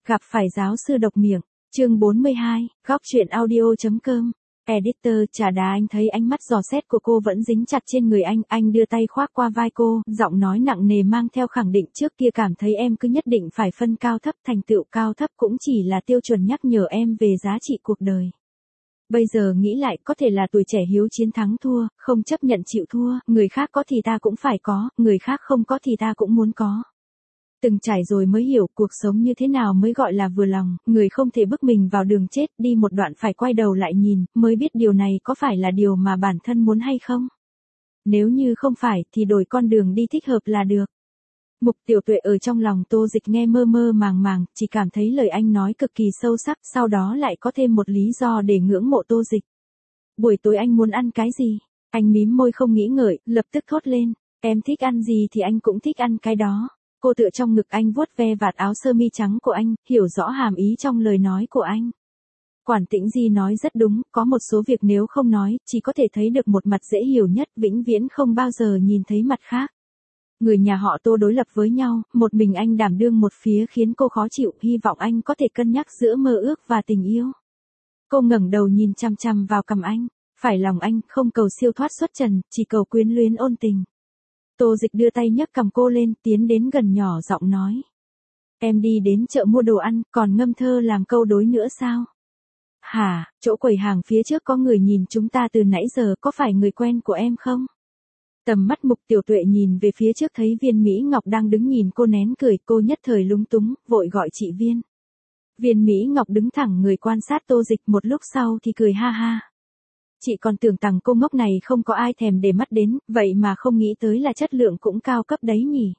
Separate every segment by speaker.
Speaker 1: Gặp phải giáo sư độc miệng, chương 42, góc truyện audio.com. Editor trà đá. Anh thấy ánh mắt dò xét của cô vẫn dính chặt trên người anh đưa tay khoác qua vai cô, giọng nói nặng nề mang theo khẳng định. Trước kia cảm thấy em cứ nhất định phải phân cao thấp, thành tựu cao thấp cũng chỉ là tiêu chuẩn nhắc nhở em về giá trị cuộc đời. Bây giờ nghĩ lại, có thể là tuổi trẻ hiếu chiến thắng thua, không chấp nhận chịu thua, người khác có thì ta cũng phải có, người khác không có thì ta cũng muốn có. Từng trải rồi mới hiểu cuộc sống như thế nào mới gọi là vừa lòng, người không thể bức mình vào đường chết, đi một đoạn phải quay đầu lại nhìn, mới biết điều này có phải là điều mà bản thân muốn hay không. Nếu như không phải thì đổi con đường đi thích hợp là được. Mục Tiểu Tuệ ở trong lòng Tô Dịch nghe mơ mơ màng màng, chỉ cảm thấy lời anh nói cực kỳ sâu sắc, sau đó lại có thêm một lý do để ngưỡng mộ Tô Dịch. Buổi tối anh muốn ăn cái gì? Anh mím môi không nghĩ ngợi, lập tức thốt lên, em thích ăn gì thì anh cũng thích ăn cái đó. Cô tựa trong ngực anh vuốt ve vạt áo sơ mi trắng của anh, hiểu rõ hàm ý trong lời nói của anh. Quản Tĩnh Di nói rất đúng, có một số việc nếu không nói, chỉ có thể thấy được một mặt dễ hiểu nhất, vĩnh viễn không bao giờ nhìn thấy mặt khác. Người nhà họ Tô đối lập với nhau, một mình anh đảm đương một phía khiến cô khó chịu, hy vọng anh có thể cân nhắc giữa mơ ước và tình yêu. Cô ngẩng đầu nhìn chăm chăm vào cằm anh, phải lòng anh, không cầu siêu thoát xuất trần, chỉ cầu quyến luyến ôn tình. Tô Dịch đưa tay nhấc cầm cô lên, tiến đến gần nhỏ giọng nói. Em đi đến chợ mua đồ ăn, còn ngâm thơ làm câu đối nữa sao? Hả, chỗ quầy hàng phía trước có người nhìn chúng ta từ nãy giờ, có phải người quen của em không? Tầm mắt Mục Tiểu Tuệ nhìn về phía trước thấy Viên Mỹ Ngọc đang đứng nhìn cô nén cười, cô nhất thời lúng túng, vội gọi chị Viên. Viên Mỹ Ngọc đứng thẳng người quan sát Tô Dịch, một lúc sau thì cười ha ha. Chị còn tưởng rằng cô ngốc này không có ai thèm để mắt đến, vậy mà không nghĩ tới là chất lượng cũng cao cấp đấy nhỉ.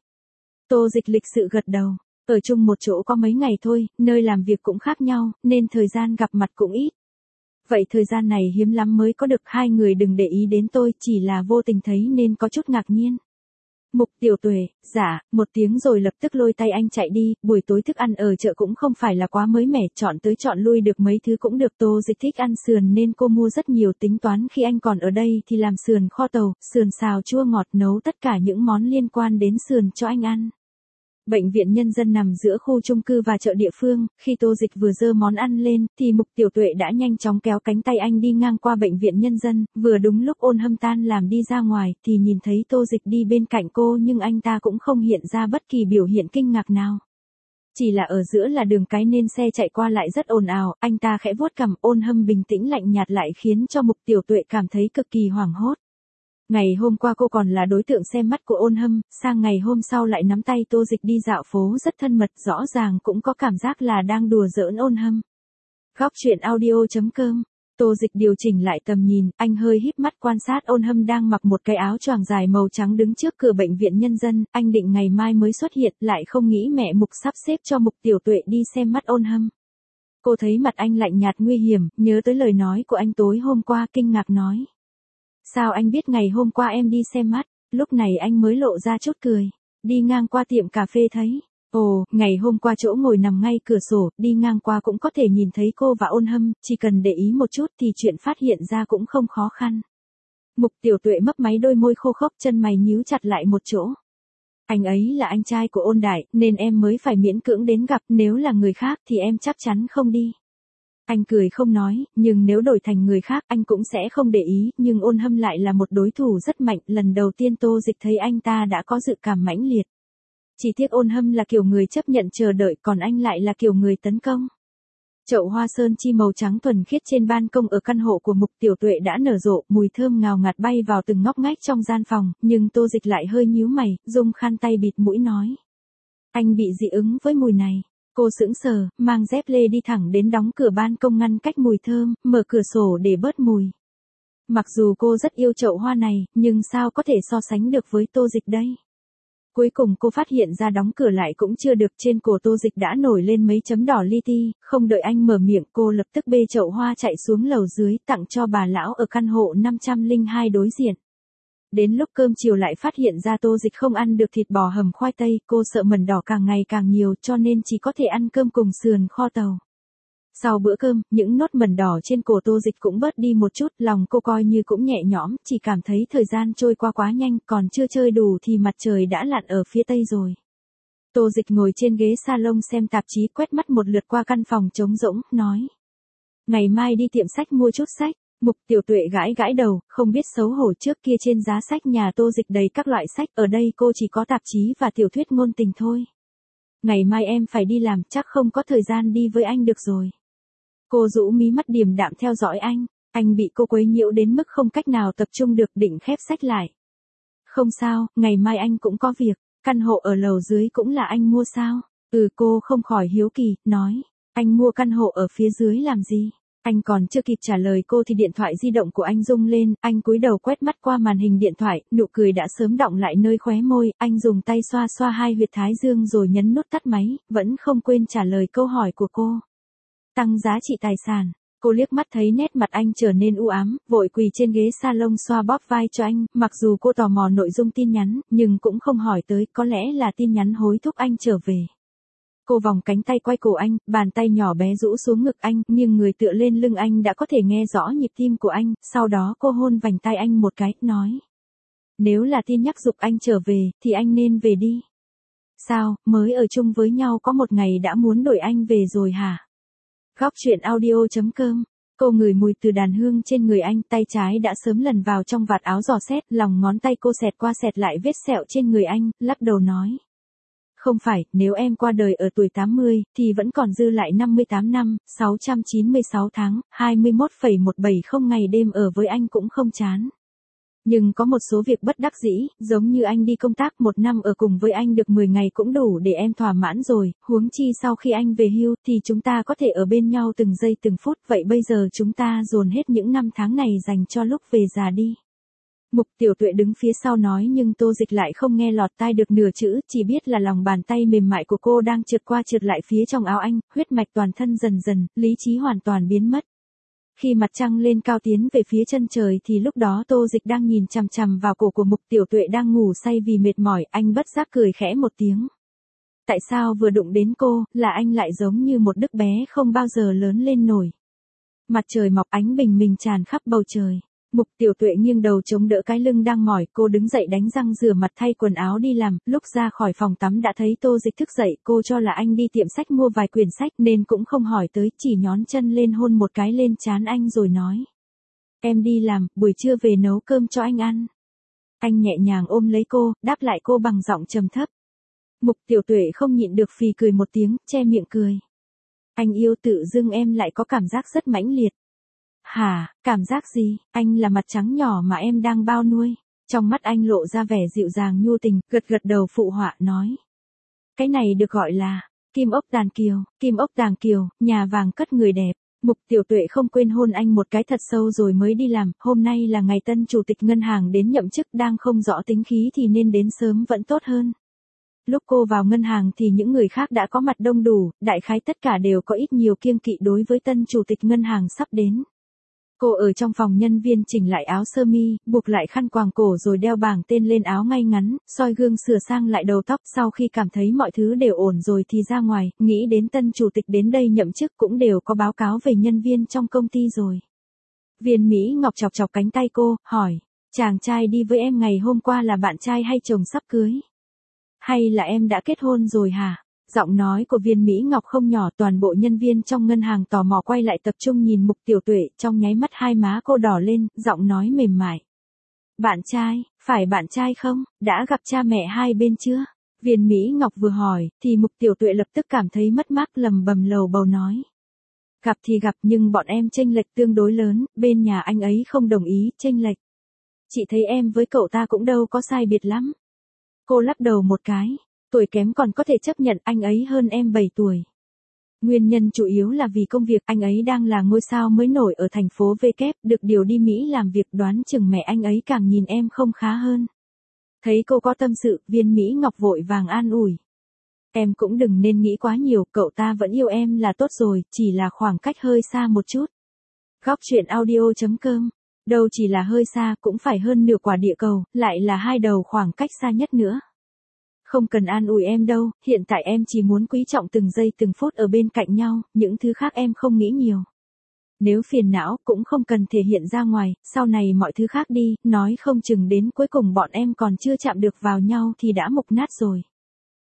Speaker 1: Tô Dịch lịch sự gật đầu, ở chung một chỗ có mấy ngày thôi, nơi làm việc cũng khác nhau, nên thời gian gặp mặt cũng ít. Vậy thời gian này hiếm lắm mới có được, hai người đừng để ý đến tôi, chỉ là vô tình thấy nên có chút ngạc nhiên. Mục Tiểu Tuệ, dạ, một tiếng rồi lập tức lôi tay anh chạy đi, buổi tối thức ăn ở chợ cũng không phải là quá mới mẻ, chọn tới chọn lui được mấy thứ cũng được. Tô Dịch thích ăn sườn nên cô mua rất nhiều, tính toán khi anh còn ở đây thì làm sườn kho tàu, sườn xào chua ngọt, nấu tất cả những món liên quan đến sườn cho anh ăn. Bệnh viện Nhân dân nằm giữa khu chung cư và chợ địa phương, khi Tô Dịch vừa dơ món ăn lên, thì Mục Tiểu Tuệ đã nhanh chóng kéo cánh tay anh đi ngang qua bệnh viện Nhân dân, vừa đúng lúc Ôn Hâm tan làm đi ra ngoài, thì nhìn thấy Tô Dịch đi bên cạnh cô nhưng anh ta cũng không hiện ra bất kỳ biểu hiện kinh ngạc nào. Chỉ là ở giữa là đường cái nên xe chạy qua lại rất ồn ào, anh ta khẽ vuốt cằm. Ôn Hâm bình tĩnh lạnh nhạt lại khiến cho Mục Tiểu Tuệ cảm thấy cực kỳ hoảng hốt. Ngày hôm qua cô còn là đối tượng xem mắt của Ôn Hâm, sang ngày hôm sau lại nắm tay Tô Dịch đi dạo phố rất thân mật, rõ ràng cũng có cảm giác là đang đùa giỡn Ôn Hâm. Góc truyện audio.com. Tô Dịch điều chỉnh lại tầm nhìn, anh hơi híp mắt quan sát Ôn Hâm đang mặc một cái áo choàng dài màu trắng đứng trước cửa bệnh viện Nhân dân, anh định ngày mai mới xuất hiện, lại không nghĩ mẹ Mục sắp xếp cho Mục Tiểu Tuệ đi xem mắt Ôn Hâm. Cô thấy mặt anh lạnh nhạt nguy hiểm, nhớ tới lời nói của anh tối hôm qua, kinh ngạc nói. Sao anh biết ngày hôm qua em đi xem mắt? Lúc này anh mới lộ ra chút cười. Đi ngang qua tiệm cà phê thấy. Ồ, ngày hôm qua chỗ ngồi nằm ngay cửa sổ, đi ngang qua cũng có thể nhìn thấy cô và Ôn Hâm, chỉ cần để ý một chút thì chuyện phát hiện ra cũng không khó khăn. Mục Tiểu Tuệ mấp máy đôi môi khô khốc, chân mày nhíu chặt lại một chỗ. Anh ấy là anh trai của Ôn Đại, nên em mới phải miễn cưỡng đến gặp, nếu là người khác thì em chắc chắn không đi. Anh cười không nói, nhưng nếu đổi thành người khác anh cũng sẽ không để ý, nhưng Ôn Hâm lại là một đối thủ rất mạnh, lần đầu tiên Tô Dịch thấy anh ta đã có dự cảm mãnh liệt. Chỉ tiếc Ôn Hâm là kiểu người chấp nhận chờ đợi, còn anh lại là kiểu người tấn công. Chậu hoa sơn chi màu trắng thuần khiết trên ban công ở căn hộ của Mục Tiểu Tuệ đã nở rộ, mùi thơm ngào ngạt bay vào từng ngóc ngách trong gian phòng, nhưng Tô Dịch lại hơi nhíu mày, dùng khăn tay bịt mũi nói. Anh bị dị ứng với mùi này. Cô sững sờ, mang dép lê đi thẳng đến đóng cửa ban công ngăn cách mùi thơm, mở cửa sổ để bớt mùi. Mặc dù cô rất yêu chậu hoa này, nhưng sao có thể so sánh được với Tô Dịch đây? Cuối cùng cô phát hiện ra đóng cửa lại cũng chưa được, trên cổ Tô Dịch đã nổi lên mấy chấm đỏ li ti, không đợi anh mở miệng cô lập tức bê chậu hoa chạy xuống lầu dưới tặng cho bà lão ở căn hộ 502 đối diện. Đến lúc cơm chiều lại phát hiện ra Tô Dịch không ăn được thịt bò hầm khoai tây, cô sợ mẩn đỏ càng ngày càng nhiều cho nên chỉ có thể ăn cơm cùng sườn kho tàu. Sau bữa cơm, những nốt mẩn đỏ trên cổ Tô Dịch cũng bớt đi một chút, lòng cô coi như cũng nhẹ nhõm, chỉ cảm thấy thời gian trôi qua quá nhanh, còn chưa chơi đủ thì mặt trời đã lặn ở phía tây rồi. Tô Dịch ngồi trên ghế salon xem tạp chí, quét mắt một lượt qua căn phòng trống rỗng, nói. Ngày mai đi tiệm sách mua chút sách. Mục Tiểu Tuệ gãi gãi đầu, không biết xấu hổ, trước kia trên giá sách nhà Tô Dịch đầy các loại sách, ở đây cô chỉ có tạp chí và tiểu thuyết ngôn tình thôi. Ngày mai em phải đi làm, chắc không có thời gian đi với anh được rồi. Cô rũ mí mắt điềm đạm theo dõi anh bị cô quấy nhiễu đến mức không cách nào tập trung được, định khép sách lại. Không sao, ngày mai anh cũng có việc, căn hộ ở lầu dưới cũng là anh mua sao? Cô không khỏi hiếu kỳ, nói, anh mua căn hộ ở phía dưới làm gì? Anh còn chưa kịp trả lời cô thì điện thoại di động của anh rung lên, anh cúi đầu quét mắt qua màn hình điện thoại, nụ cười đã sớm đọng lại nơi khóe môi, anh dùng tay xoa xoa hai huyệt thái dương rồi nhấn nút tắt máy, vẫn không quên trả lời câu hỏi của cô. Tăng giá trị tài sản. Cô liếc mắt thấy nét mặt anh trở nên u ám, vội quỳ trên ghế salon xoa bóp vai cho anh, mặc dù cô tò mò nội dung tin nhắn, nhưng cũng không hỏi tới, có lẽ là tin nhắn hối thúc anh trở về. Cô vòng cánh tay quay cổ anh, bàn tay nhỏ bé rũ xuống ngực anh, nhưng người tựa lên lưng anh đã có thể nghe rõ nhịp tim của anh, sau đó cô hôn vành tay anh một cái, nói. Nếu là tin nhắc giục anh trở về, thì anh nên về đi. Sao, mới ở chung với nhau có một ngày đã muốn đuổi anh về rồi hả? Góc truyện audio.com. Cô ngửi mùi từ đàn hương trên người anh, tay trái đã sớm lần vào trong vạt áo dò xét, lòng ngón tay cô xẹt qua xẹt lại vết sẹo trên người anh, lắc đầu nói. Không phải, nếu em qua đời ở tuổi 80, thì vẫn còn dư lại 58 năm, 696 tháng, 21,170 ngày đêm ở với anh cũng không chán. Nhưng có một số việc bất đắc dĩ, giống như anh đi công tác 1 năm ở cùng với anh được 10 ngày cũng đủ để em thỏa mãn rồi, huống chi sau khi anh về hưu thì chúng ta có thể ở bên nhau từng giây từng phút, vậy bây giờ chúng ta dồn hết những năm tháng này dành cho lúc về già đi. Mục Tiểu Tuệ đứng phía sau nói, nhưng Tô Dịch lại không nghe lọt tai được nửa chữ, chỉ biết là lòng bàn tay mềm mại của cô đang trượt qua trượt lại phía trong áo anh, huyết mạch toàn thân dần dần, lý trí hoàn toàn biến mất. Khi mặt trăng lên cao tiến về phía chân trời thì lúc đó Tô Dịch đang nhìn chằm chằm vào cổ của Mục Tiểu Tuệ đang ngủ say vì mệt mỏi, anh bất giác cười khẽ một tiếng. Tại sao vừa đụng đến cô, là anh lại giống như một đứa bé không bao giờ lớn lên nổi. Mặt trời mọc, ánh bình minh tràn khắp bầu trời. Mục Tiểu Tuệ nghiêng đầu chống đỡ cái lưng đang mỏi, cô đứng dậy đánh răng rửa mặt thay quần áo đi làm, lúc ra khỏi phòng tắm đã thấy Tô Dịch thức dậy, cô cho là anh đi tiệm sách mua vài quyển sách nên cũng không hỏi tới, chỉ nhón chân lên hôn một cái lên trán anh rồi nói. Em đi làm, buổi trưa về nấu cơm cho anh ăn. Anh nhẹ nhàng ôm lấy cô, đáp lại cô bằng giọng trầm thấp. Mục Tiểu Tuệ không nhịn được phì cười một tiếng, che miệng cười. Anh yêu tự dưng em lại có cảm giác rất mãnh liệt. Hả, cảm giác gì? Anh là mặt trắng nhỏ mà em đang bao nuôi. Trong mắt anh lộ ra vẻ dịu dàng nhu tình, gật gật đầu phụ họa nói. Cái này được gọi là kim ốc đàn kiều, nhà vàng cất người đẹp. Mục Tiểu Tuệ không quên hôn anh một cái thật sâu rồi mới đi làm, hôm nay là ngày tân chủ tịch ngân hàng đến nhậm chức, đang không rõ tính khí thì nên đến sớm vẫn tốt hơn. Lúc cô vào ngân hàng thì những người khác đã có mặt đông đủ, đại khái tất cả đều có ít nhiều kiêng kỵ đối với tân chủ tịch ngân hàng sắp đến. Cô ở trong phòng nhân viên chỉnh lại áo sơ mi, buộc lại khăn quàng cổ rồi đeo bảng tên lên áo ngay ngắn, soi gương sửa sang lại đầu tóc, sau khi cảm thấy mọi thứ đều ổn rồi thì ra ngoài, nghĩ đến tân chủ tịch đến đây nhậm chức cũng đều có báo cáo về nhân viên trong công ty rồi. Viên Mỹ Ngọc chọc chọc cánh tay cô, hỏi, chàng trai đi với em ngày hôm qua là bạn trai hay chồng sắp cưới? Hay là em đã kết hôn rồi hả? Giọng nói của Viên Mỹ Ngọc không nhỏ, toàn bộ nhân viên trong ngân hàng tò mò quay lại tập trung nhìn Mục Tiểu Tuệ, trong nháy mắt hai má cô đỏ lên, giọng nói mềm mại. Bạn trai, phải bạn trai không? Đã gặp cha mẹ hai bên chưa? Viên Mỹ Ngọc vừa hỏi, thì Mục Tiểu Tuệ lập tức cảm thấy mất mát, lầm bầm lầu bầu nói. Gặp thì gặp nhưng bọn em chênh lệch tương đối lớn, bên nhà anh ấy không đồng ý chênh lệch. Chị thấy em với cậu ta cũng đâu có sai biệt lắm. Cô lắc đầu một cái. Tuổi kém còn có thể chấp nhận, anh ấy hơn em 7 tuổi. Nguyên nhân chủ yếu là vì công việc, anh ấy đang là ngôi sao mới nổi ở thành phố V kép, được điều đi Mỹ làm việc, đoán chừng mẹ anh ấy càng nhìn em không khá hơn. Thấy cô có tâm sự, Viên Mỹ Ngọc vội vàng an ủi. Em cũng đừng nên nghĩ quá nhiều, cậu ta vẫn yêu em là tốt rồi, chỉ là khoảng cách hơi xa một chút. Góc truyện audio.com. Đâu chỉ là hơi xa, cũng phải hơn nửa quả địa cầu, lại là hai đầu khoảng cách xa nhất nữa. Không cần an ủi em đâu, hiện tại em chỉ muốn quý trọng từng giây từng phút ở bên cạnh nhau, những thứ khác em không nghĩ nhiều. Nếu phiền não cũng không cần thể hiện ra ngoài, sau này mọi thứ khác đi, nói không chừng đến cuối cùng bọn em còn chưa chạm được vào nhau thì đã mục nát rồi.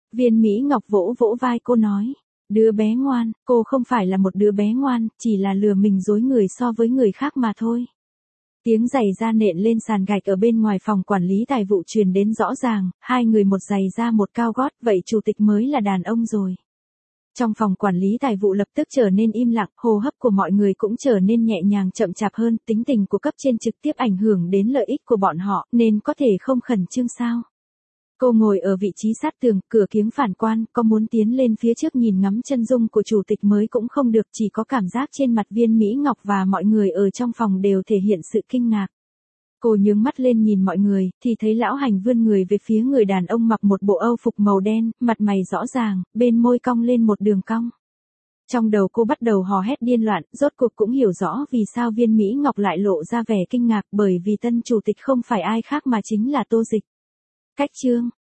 Speaker 1: Viên Mỹ Ngọc vỗ vỗ vai cô nói. Đứa bé ngoan, cô không phải là một đứa bé ngoan, chỉ là lừa mình dối người so với người khác mà thôi. Tiếng giày da nện lên sàn gạch ở bên ngoài phòng quản lý tài vụ truyền đến rõ ràng, hai người một giày da một cao gót, vậy chủ tịch mới là đàn ông rồi. Trong phòng quản lý tài vụ lập tức trở nên im lặng, hô hấp của mọi người cũng trở nên nhẹ nhàng chậm chạp hơn, tính tình của cấp trên trực tiếp ảnh hưởng đến lợi ích của bọn họ, nên có thể không khẩn trương sao. Cô ngồi ở vị trí sát tường, cửa kiếng phản quan, có muốn tiến lên phía trước nhìn ngắm chân dung của chủ tịch mới cũng không được, chỉ có cảm giác trên mặt Viên Mỹ Ngọc và mọi người ở trong phòng đều thể hiện sự kinh ngạc. Cô nhướng mắt lên nhìn mọi người, thì thấy lão hành vươn người về phía người đàn ông mặc một bộ âu phục màu đen, mặt mày rõ ràng, bên môi cong lên một đường cong. Trong đầu cô bắt đầu hò hét điên loạn, rốt cuộc cũng hiểu rõ vì sao Viên Mỹ Ngọc lại lộ ra vẻ kinh ngạc, bởi vì tân chủ tịch không phải ai khác mà chính là Tô Dịch. Cách chương